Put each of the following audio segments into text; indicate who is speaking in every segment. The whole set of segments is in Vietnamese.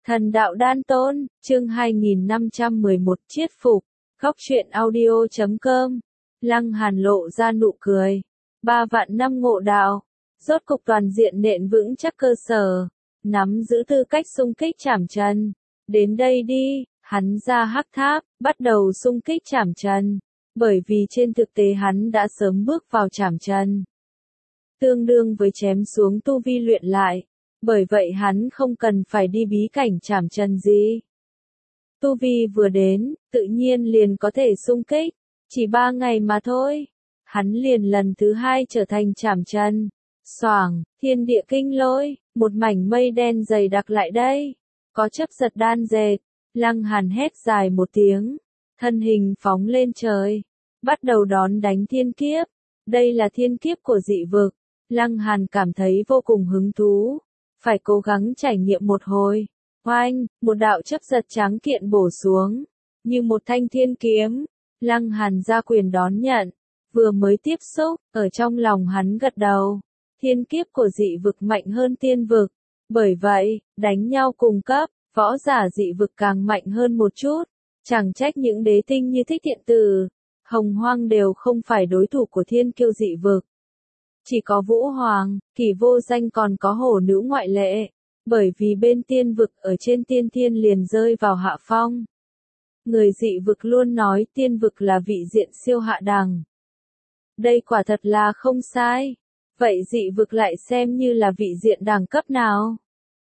Speaker 1: Thần đạo đan tôn, chương 2511 chiết phục, góc truyện audio.com. Lăng Hàn lộ ra nụ cười. 3 vạn năm ngộ đạo, rốt cục toàn diện nện vững chắc cơ sở, nắm giữ tư cách xung kích trảm trần. Đến đây đi, hắn ra hắc tháp, bắt đầu xung kích trảm trần. Bởi vì trên thực tế hắn đã sớm bước vào trảm trần, tương đương với chém xuống tu vi luyện lại. Bởi vậy hắn không cần phải đi bí cảnh trảm trần gì. Tu vi vừa đến, tự nhiên liền có thể xung kích. Chỉ 3 ngày mà thôi. Hắn liền lần thứ 2 trở thành trảm trần. Xoảng, thiên địa kinh lôi, một mảnh mây đen dày đặc lại đây. Có chấp giật đan dệt. Lăng Hàn hét dài một tiếng. Thân hình phóng lên trời. Bắt đầu đón đánh thiên kiếp. Đây là thiên kiếp của dị vực. Lăng Hàn cảm thấy vô cùng hứng thú. Phải cố gắng trải nghiệm một hồi. Oanh, một đạo chấp giật tráng kiện bổ xuống. Như một thanh thiên kiếm. Lăng Hàn ra quyền đón nhận. Vừa mới tiếp xúc, ở trong lòng hắn gật đầu. Thiên kiếp của dị vực mạnh hơn tiên vực. Bởi vậy, đánh nhau cùng cấp, võ giả dị vực càng mạnh hơn một chút. Chẳng trách những đế tinh như Thích Thiện Tử, Hồng Hoang đều không phải đối thủ của thiên kiêu dị vực. Chỉ có Vũ Hoàng, Kỳ Vô Danh còn có Hổ Nữ ngoại lệ. Bởi vì bên tiên vực ở trên tiên thiên liền rơi vào hạ phong. Người dị vực luôn nói tiên vực là vị diện siêu hạ đẳng. Đây quả thật là không sai. Vậy dị vực lại xem như là vị diện đẳng cấp nào?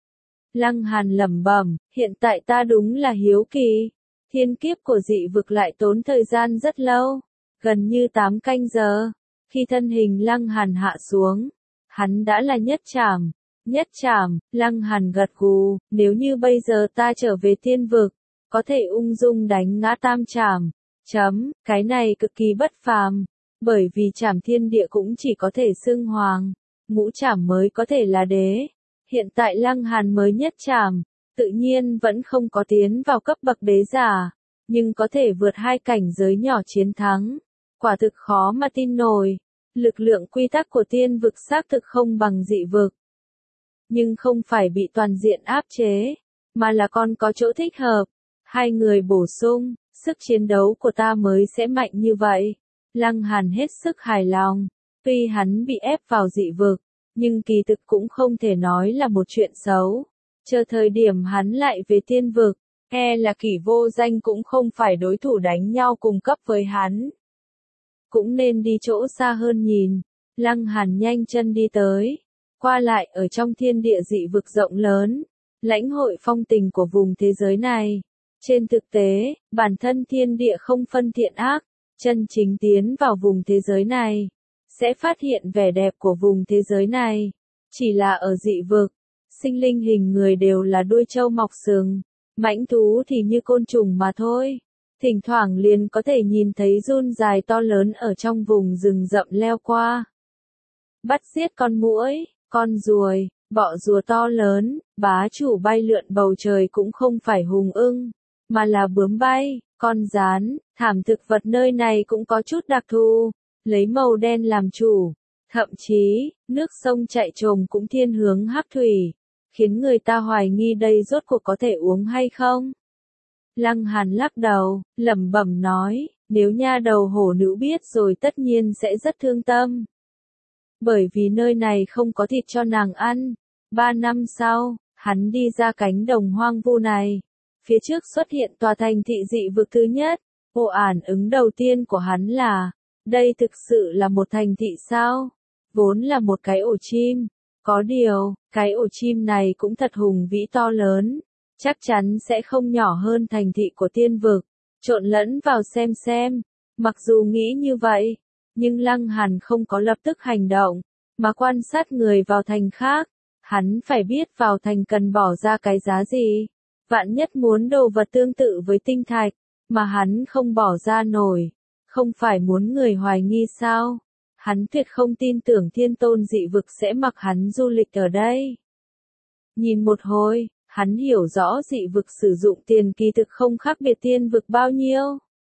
Speaker 1: Lăng Hàn lẩm bẩm, hiện tại ta đúng là hiếu kỳ. Thiên kiếp của dị vực lại tốn thời gian rất lâu. Gần như 8 canh giờ. Khi thân hình Lăng Hàn hạ xuống, hắn đã là nhất trảm. Nhất trảm, Lăng Hàn gật gù, nếu như bây giờ ta trở về tiên vực, có thể ung dung đánh ngã tam trảm. Cái này cực kỳ bất phàm, bởi vì trảm thiên địa cũng chỉ có thể xưng hoàng, ngũ trảm mới có thể là đế. Hiện tại Lăng Hàn mới nhất trảm, tự nhiên vẫn không có tiến vào cấp bậc đế giả, nhưng có thể vượt 2 cảnh giới nhỏ chiến thắng. Quả thực khó mà tin nổi, lực lượng quy tắc của tiên vực xác thực không bằng dị vực. Nhưng không phải bị toàn diện áp chế, mà là còn có chỗ thích hợp. Hai người bổ sung, sức chiến đấu của ta mới sẽ mạnh như vậy. Lăng Hàn hết sức hài lòng. Tuy hắn bị ép vào dị vực, nhưng kỳ thực cũng không thể nói là một chuyện xấu. Chờ thời điểm hắn lại về tiên vực, là Kỷ Vô Danh cũng không phải đối thủ đánh nhau cùng cấp với hắn. Cũng nên đi chỗ xa hơn nhìn. Lăng Hàn nhanh chân đi tới. Qua lại ở trong thiên địa dị vực rộng lớn, lãnh hội phong tình của vùng thế giới này. Trên thực tế, bản thân thiên địa không phân thiện ác, chân chính tiến vào vùng thế giới này, sẽ phát hiện vẻ đẹp của vùng thế giới này. Chỉ là ở dị vực, sinh linh hình người đều là đuôi trâu mọc sừng, mãnh thú thì như côn trùng mà thôi. Thỉnh thoảng liền có thể nhìn thấy giun dài to lớn ở trong vùng rừng rậm leo qua. Bắt giết con muỗi, con ruồi, bọ rùa to lớn, bá chủ bay lượn bầu trời cũng không phải hùng ưng, mà là bướm bay, con gián. Thảm thực vật nơi này cũng có chút đặc thù, lấy màu đen làm chủ. Thậm chí, nước sông chảy trồm cũng thiên hướng hắc thủy, khiến người ta hoài nghi đây rốt cuộc có thể uống hay không. Lăng Hàn lắc đầu, lẩm bẩm nói, nếu nha đầu hổ nữ biết rồi tất nhiên sẽ rất thương tâm. Bởi vì nơi này không có thịt cho nàng ăn. 3 năm sau, hắn đi ra cánh đồng hoang vu này. Phía trước xuất hiện tòa thành thị dị vực thứ nhất. Phản ứng đầu tiên của hắn là, đây thực sự là một thành thị sao? Vốn là một cái ổ chim. Có điều, cái ổ chim này cũng thật hùng vĩ to lớn. Chắc chắn sẽ không nhỏ hơn thành thị của tiên vực. Trộn lẫn vào xem. Mặc dù nghĩ như vậy, nhưng Lăng Hàn không có lập tức hành động, mà quan sát người vào thành khác. Hắn phải biết vào thành cần bỏ ra cái giá gì. Vạn nhất muốn đồ vật tương tự với tinh thạch, mà hắn không bỏ ra nổi. Không phải muốn người hoài nghi sao? Hắn tuyệt không tin tưởng thiên tôn dị vực sẽ mặc hắn du lịch ở đây. Nhìn một hồi, hắn hiểu rõ dị vực sử dụng tiền kỳ thực không khác biệt tiên vực bao nhiêu.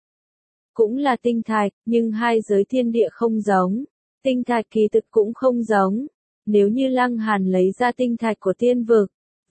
Speaker 1: Cũng là tinh thạch, nhưng hai giới thiên địa không giống. Tinh thạch kỳ thực cũng không giống. Nếu như Lăng Hàn lấy ra tinh thạch của tiên vực,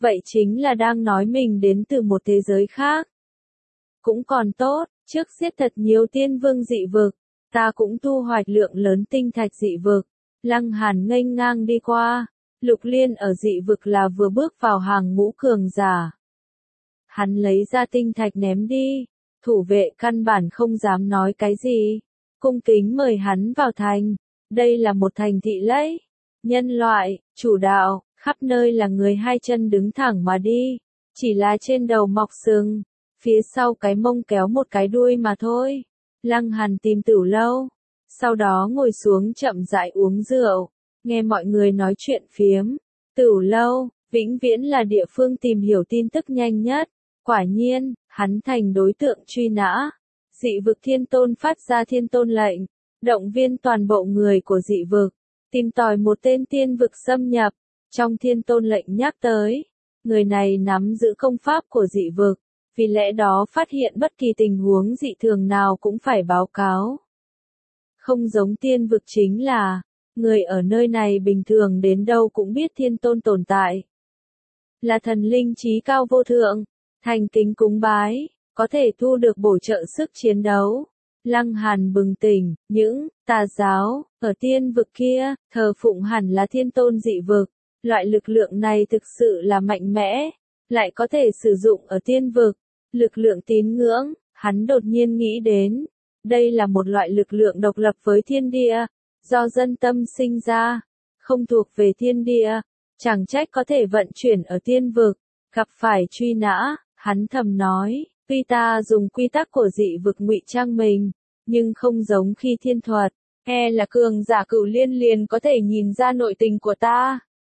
Speaker 1: vậy chính là đang nói mình đến từ một thế giới khác. Cũng còn tốt, trước giết thật nhiều tiên vương dị vực, ta cũng thu hoạch lượng lớn tinh thạch dị vực. Lăng Hàn nghênh ngang đi qua, Lục Liên ở dị vực là vừa bước vào hàng ngũ cường giả. Hắn lấy ra tinh thạch ném đi, thủ vệ căn bản không dám nói cái gì, cung kính mời hắn vào thành. Đây là một thành thị lấy, nhân loại, chủ đạo, khắp nơi là người hai chân đứng thẳng mà đi, chỉ là trên đầu mọc sừng, phía sau cái mông kéo một cái đuôi mà thôi. Lăng Hàn tìm Tửu Lâu, sau đó ngồi xuống chậm rãi uống rượu, nghe mọi người nói chuyện phiếm. Tửu Lâu, vĩnh viễn là địa phương tìm hiểu tin tức nhanh nhất. Quả nhiên, hắn thành đối tượng truy nã. Dị vực Thiên Tôn phát ra Thiên Tôn lệnh, động viên toàn bộ người của dị vực, tìm tòi một tên tiên vực xâm nhập. Trong Thiên Tôn lệnh nhắc tới, người này nắm giữ công pháp của dị vực, vì lẽ đó phát hiện bất kỳ tình huống dị thường nào cũng phải báo cáo. Không giống tiên vực chính là, người ở nơi này bình thường đến đâu cũng biết Thiên Tôn tồn tại. Là thần linh trí cao vô thượng, thành kính cúng bái, có thể thu được bổ trợ sức chiến đấu. Lăng Hàn bừng tỉnh, những tà giáo ở tiên vực kia, thờ phụng hẳn là Thiên Tôn dị vực. Loại lực lượng này thực sự là mạnh mẽ, lại có thể sử dụng ở tiên vực. Lực lượng tín ngưỡng, hắn đột nhiên nghĩ đến, đây là một loại lực lượng độc lập với thiên địa, do dân tâm sinh ra, không thuộc về thiên địa, chẳng trách có thể vận chuyển ở tiên vực. Gặp phải truy nã, hắn thầm nói, tuy ta dùng quy tắc của dị vực ngụy trang mình, nhưng không giống khi thiên thuật, là cường giả Cửu Liên liền có thể nhìn ra nội tình của ta.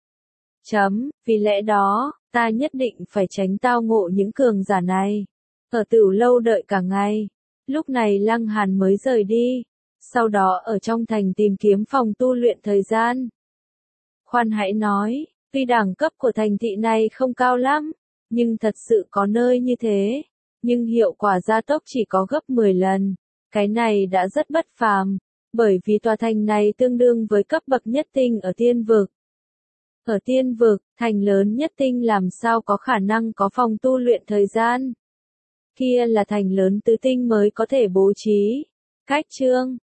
Speaker 1: Vì lẽ đó, ta nhất định phải tránh tao ngộ những cường giả này. Ở Tửu Lâu đợi cả ngày, lúc này Lăng Hàn mới rời đi, sau đó ở trong thành tìm kiếm phòng tu luyện thời gian. Khoan hãy nói, tuy đẳng cấp của thành thị này không cao lắm, nhưng thật sự có nơi như thế, nhưng hiệu quả gia tốc chỉ có gấp 10 lần. Cái này đã rất bất phàm, bởi vì tòa thành này tương đương với cấp bậc nhất tinh ở tiên vực. Ở tiên vực, thành lớn nhất tinh làm sao có khả năng có phòng tu luyện thời gian. Kia là thành lớn tứ tinh mới có thể bố trí. Cách chương